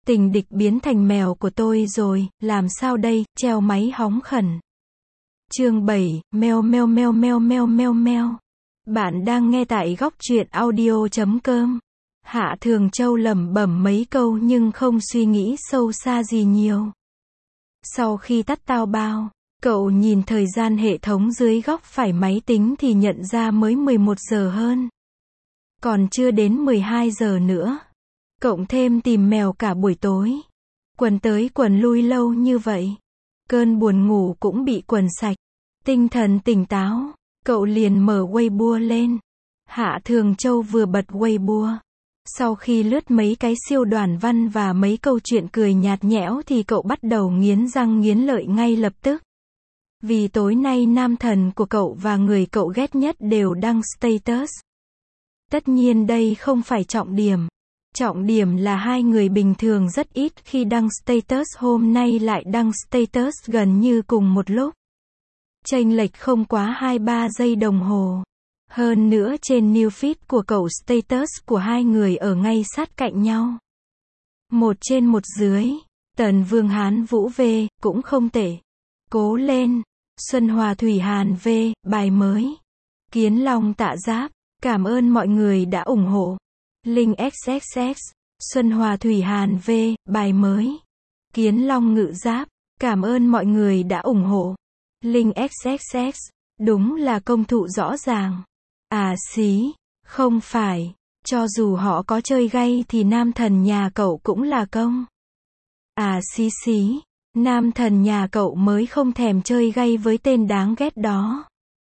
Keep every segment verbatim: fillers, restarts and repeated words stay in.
Tình địch biến thành mèo của tôi rồi, làm sao đây, treo máy hóng khẩn. Chương bảy, meo meo meo meo meo meo meo. Bạn đang nghe tại góc truyện audio chấm com. Hạ Thường Châu lẩm bẩm mấy câu nhưng không suy nghĩ sâu xa gì nhiều. Sau khi tắt tao bao, cậu nhìn thời gian hệ thống dưới góc phải máy tính thì nhận ra mới mười một giờ hơn. Còn chưa đến mười hai giờ nữa. Cộng thêm tìm mèo cả buổi tối. Quần tới quần lui lâu như vậy. Cơn buồn ngủ cũng bị quần sạch. Tinh thần tỉnh táo, cậu liền mở Weibo lên. Hạ Thường Châu vừa bật Weibo. Sau khi lướt mấy cái siêu đoản văn và mấy câu chuyện cười nhạt nhẽo thì cậu bắt đầu nghiến răng nghiến lợi ngay lập tức. Vì tối nay nam thần của cậu và người cậu ghét nhất đều đăng status. Tất nhiên đây không phải trọng điểm. Trọng điểm là hai người bình thường rất ít khi đăng status hôm nay lại đăng status gần như cùng một lúc. Chênh lệch không quá hai ba giây đồng hồ. Hơn nữa trên new feed của cậu status của hai người ở ngay sát cạnh nhau. Một trên một dưới. Tần Vương Hán Vũ V, cũng không tệ. Cố lên. Xuân Hòa Thủy Hàn V, bài mới. Kiến Long Tạ Giáp, cảm ơn mọi người đã ủng hộ. Linh ích ích ích, Xuân Hòa Thủy Hàn V, bài mới. Kiến Long Ngự Giáp, cảm ơn mọi người đã ủng hộ. Linh ích ích ích, đúng là công thụ rõ ràng. À xí, không phải, cho dù họ có chơi gay thì nam thần nhà cậu cũng là công. À xí xí, nam thần nhà cậu mới không thèm chơi gay với tên đáng ghét đó.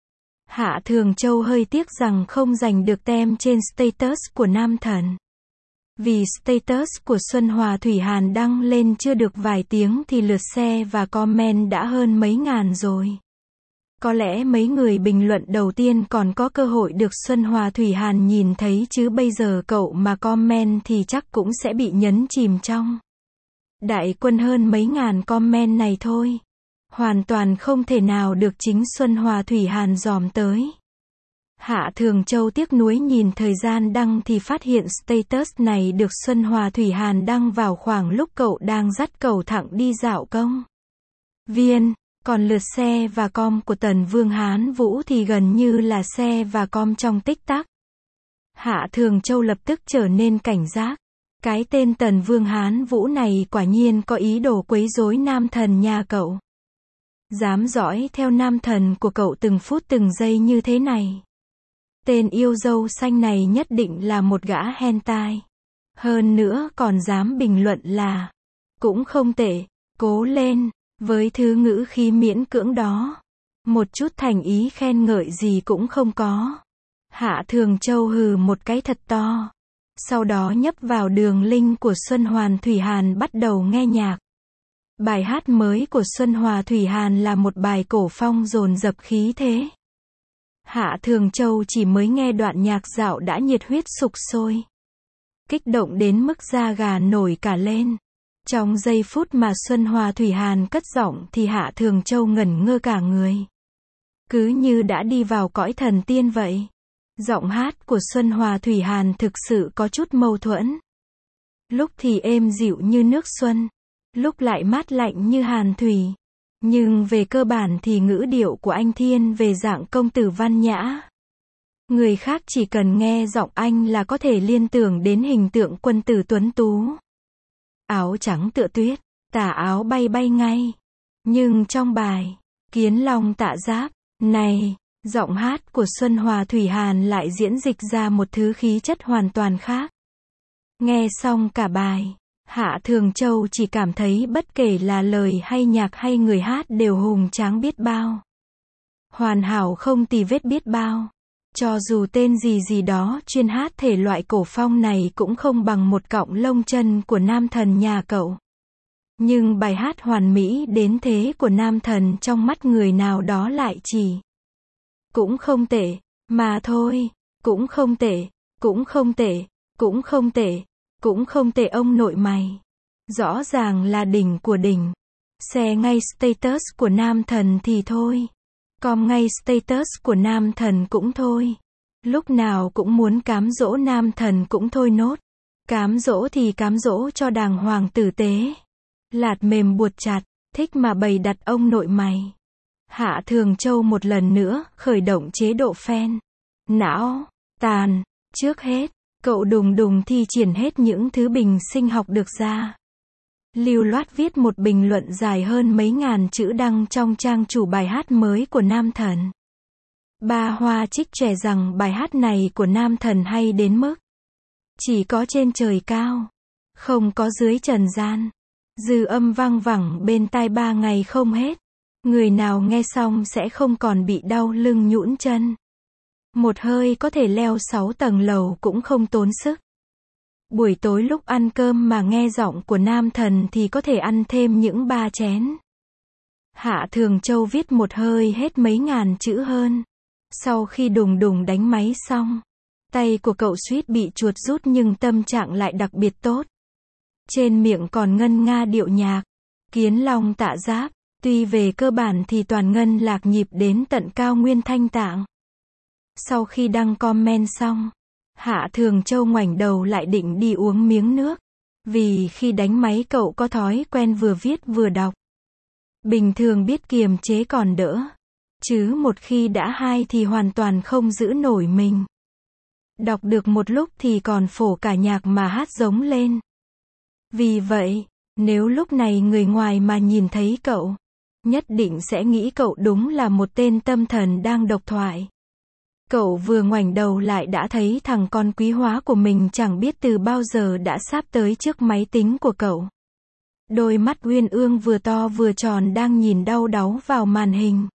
Hạ Thường Châu hơi tiếc rằng không giành được tem trên status của nam thần. Vì status của Xuân Hòa Thủy Hàn đăng lên chưa được vài tiếng thì lượt share và comment đã hơn mấy ngàn rồi. Có lẽ mấy người bình luận đầu tiên còn có cơ hội được Xuân Hòa Thủy Hàn nhìn thấy chứ bây giờ cậu mà comment thì chắc cũng sẽ bị nhấn chìm trong đại quân hơn mấy ngàn comment này thôi. Hoàn toàn không thể nào được chính Xuân Hòa Thủy Hàn dòm tới. Hạ Thường Châu tiếc nuối nhìn thời gian đăng thì phát hiện status này được Xuân Hòa Thủy Hàn đăng vào khoảng lúc cậu đang dắt cậu thẳng đi dạo công viên. Còn lượt share và com của Tần Vương Hán Vũ thì gần như là share và com trong tích tắc. Hạ Thường Châu lập tức trở nên cảnh giác. Cái tên Tần Vương Hán Vũ này quả nhiên có ý đồ quấy rối nam thần nhà cậu. Dám dõi theo nam thần của cậu từng phút từng giây như thế này. Tên yêu dâu xanh này nhất định là một gã hentai. Hơn nữa còn dám bình luận là cũng không tệ, cố lên, với thứ ngữ khí miễn cưỡng đó. Một chút thành ý khen ngợi gì cũng không có. Hạ Thường Châu hừ một cái thật to. Sau đó nhấp vào đường link của Xuân Hoàn Thủy Hàn bắt đầu nghe nhạc. Bài hát mới của Xuân Hòa Thủy Hàn là một bài cổ phong dồn dập khí thế. Hạ Thường Châu chỉ mới nghe đoạn nhạc dạo đã nhiệt huyết sục sôi. Kích động đến mức da gà nổi cả lên. Trong giây phút mà Xuân Hòa Thủy Hàn cất giọng thì Hạ Thường Châu ngẩn ngơ cả người. Cứ như đã đi vào cõi thần tiên vậy. Giọng hát của Xuân Hòa Thủy Hàn thực sự có chút mâu thuẫn. Lúc thì êm dịu như nước xuân. Lúc lại mát lạnh như hàn thủy. Nhưng về cơ bản thì ngữ điệu của anh thiên về dạng công tử văn nhã. Người khác chỉ cần nghe giọng anh là có thể liên tưởng đến hình tượng quân tử tuấn tú. Áo trắng tựa tuyết, tà áo bay bay ngay. Nhưng trong bài Kiến Long Tạ Giáp này, giọng hát của Xuân Hòa Thủy Hàn lại diễn dịch ra một thứ khí chất hoàn toàn khác. Nghe xong cả bài, Hạ Thường Châu chỉ cảm thấy bất kể là lời hay nhạc hay người hát đều hùng tráng biết bao. Hoàn hảo không tì vết biết bao. Cho dù tên gì gì đó chuyên hát thể loại cổ phong này cũng không bằng một cọng lông chân của nam thần nhà cậu. Nhưng bài hát hoàn mỹ đến thế của nam thần trong mắt người nào đó lại chỉ cũng không tệ, mà thôi, cũng không tệ, cũng không tệ, cũng không tệ. Cũng không tệ ông nội mày. Rõ ràng là đỉnh của đỉnh. Share ngay status của nam thần thì thôi. Com ngay status của nam thần cũng thôi. Lúc nào cũng muốn cám dỗ nam thần cũng thôi nốt. Cám dỗ thì cám dỗ cho đàng hoàng tử tế. Lạt mềm buột chặt, thích mà bày đặt ông nội mày. Hạ Thường Châu một lần nữa, khởi động chế độ fan. Não, tàn, trước hết, cậu đùng đùng thi triển hết những thứ bình sinh học được ra. Lưu loát viết một bình luận dài hơn mấy ngàn chữ đăng trong trang chủ bài hát mới của Nam Thần. Ba Hoa trích trẻ rằng bài hát này của Nam Thần hay đến mức chỉ có trên trời cao, không có dưới trần gian. Dư âm vang vẳng bên tai ba ngày không hết. Người nào nghe xong sẽ không còn bị đau lưng nhũn chân. Một hơi có thể leo sáu tầng lầu cũng không tốn sức. Buổi tối lúc ăn cơm mà nghe giọng của Nam Thần thì có thể ăn thêm những ba chén. Hạ Thường Châu viết một hơi hết mấy ngàn chữ hơn. Sau khi đùng đùng đánh máy xong, tay của cậu suýt bị chuột rút nhưng tâm trạng lại đặc biệt tốt. Trên miệng còn ngân nga điệu nhạc. Kiến long tạ giáp, tuy về cơ bản thì toàn ngân lạc nhịp đến tận cao nguyên thanh tạng. Sau khi đăng comment xong, Hạ Thường Châu ngoảnh đầu lại định đi uống miếng nước. Vì khi đánh máy cậu có thói quen vừa viết vừa đọc. Bình thường biết kiềm chế còn đỡ. Chứ một khi đã hai thì hoàn toàn không giữ nổi mình. Đọc được một lúc thì còn phổ cả nhạc mà hát giống lên. Vì vậy, nếu lúc này người ngoài mà nhìn thấy cậu, nhất định sẽ nghĩ cậu đúng là một tên tâm thần đang độc thoại. Cậu vừa ngoảnh đầu lại đã thấy thằng con quý hóa của mình chẳng biết từ bao giờ đã sáp tới trước máy tính của cậu. Đôi mắt uyên ương vừa to vừa tròn đang nhìn đau đáu vào màn hình.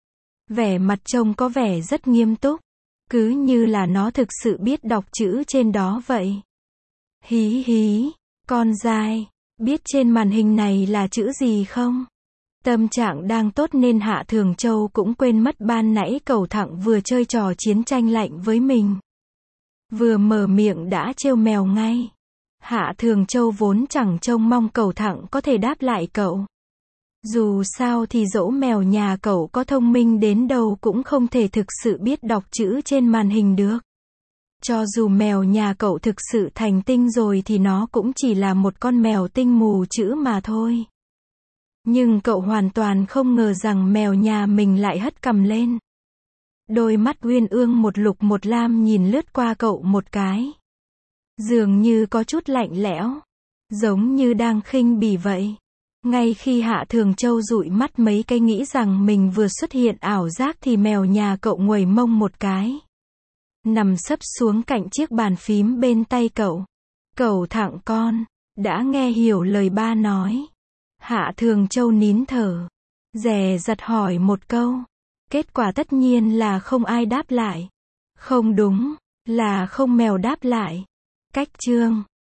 Vẻ mặt trông có vẻ rất nghiêm túc, cứ như là nó thực sự biết đọc chữ trên đó vậy. Hí hí, con dai, biết trên màn hình này là chữ gì không? Tâm trạng đang tốt nên Hạ Thường Châu cũng quên mất ban nãy cẩu thẳng vừa chơi trò chiến tranh lạnh với mình. Vừa mở miệng đã trêu mèo ngay. Hạ Thường Châu vốn chẳng trông mong cẩu thẳng có thể đáp lại cậu. Dù sao thì dẫu mèo nhà cậu có thông minh đến đâu cũng không thể thực sự biết đọc chữ trên màn hình được. Cho dù mèo nhà cậu thực sự thành tinh rồi thì nó cũng chỉ là một con mèo tinh mù chữ mà thôi. Nhưng cậu hoàn toàn không ngờ rằng mèo nhà mình lại hất cằm lên. Đôi mắt uyên ương một lục một lam nhìn lướt qua cậu một cái. Dường như có chút lạnh lẽo. Giống như đang khinh bỉ vậy. Ngay khi Hạ Thường Châu dụi mắt mấy cái nghĩ rằng mình vừa xuất hiện ảo giác thì mèo nhà cậu nguầy mông một cái. Nằm sấp xuống cạnh chiếc bàn phím bên tay cậu. Cậu thẳng con, đã nghe hiểu lời ba nói. Hạ Thường Châu nín thở. Dè dặt hỏi một câu. Kết quả tất nhiên là không ai đáp lại. Không đúng, là không mèo đáp lại. Cách chương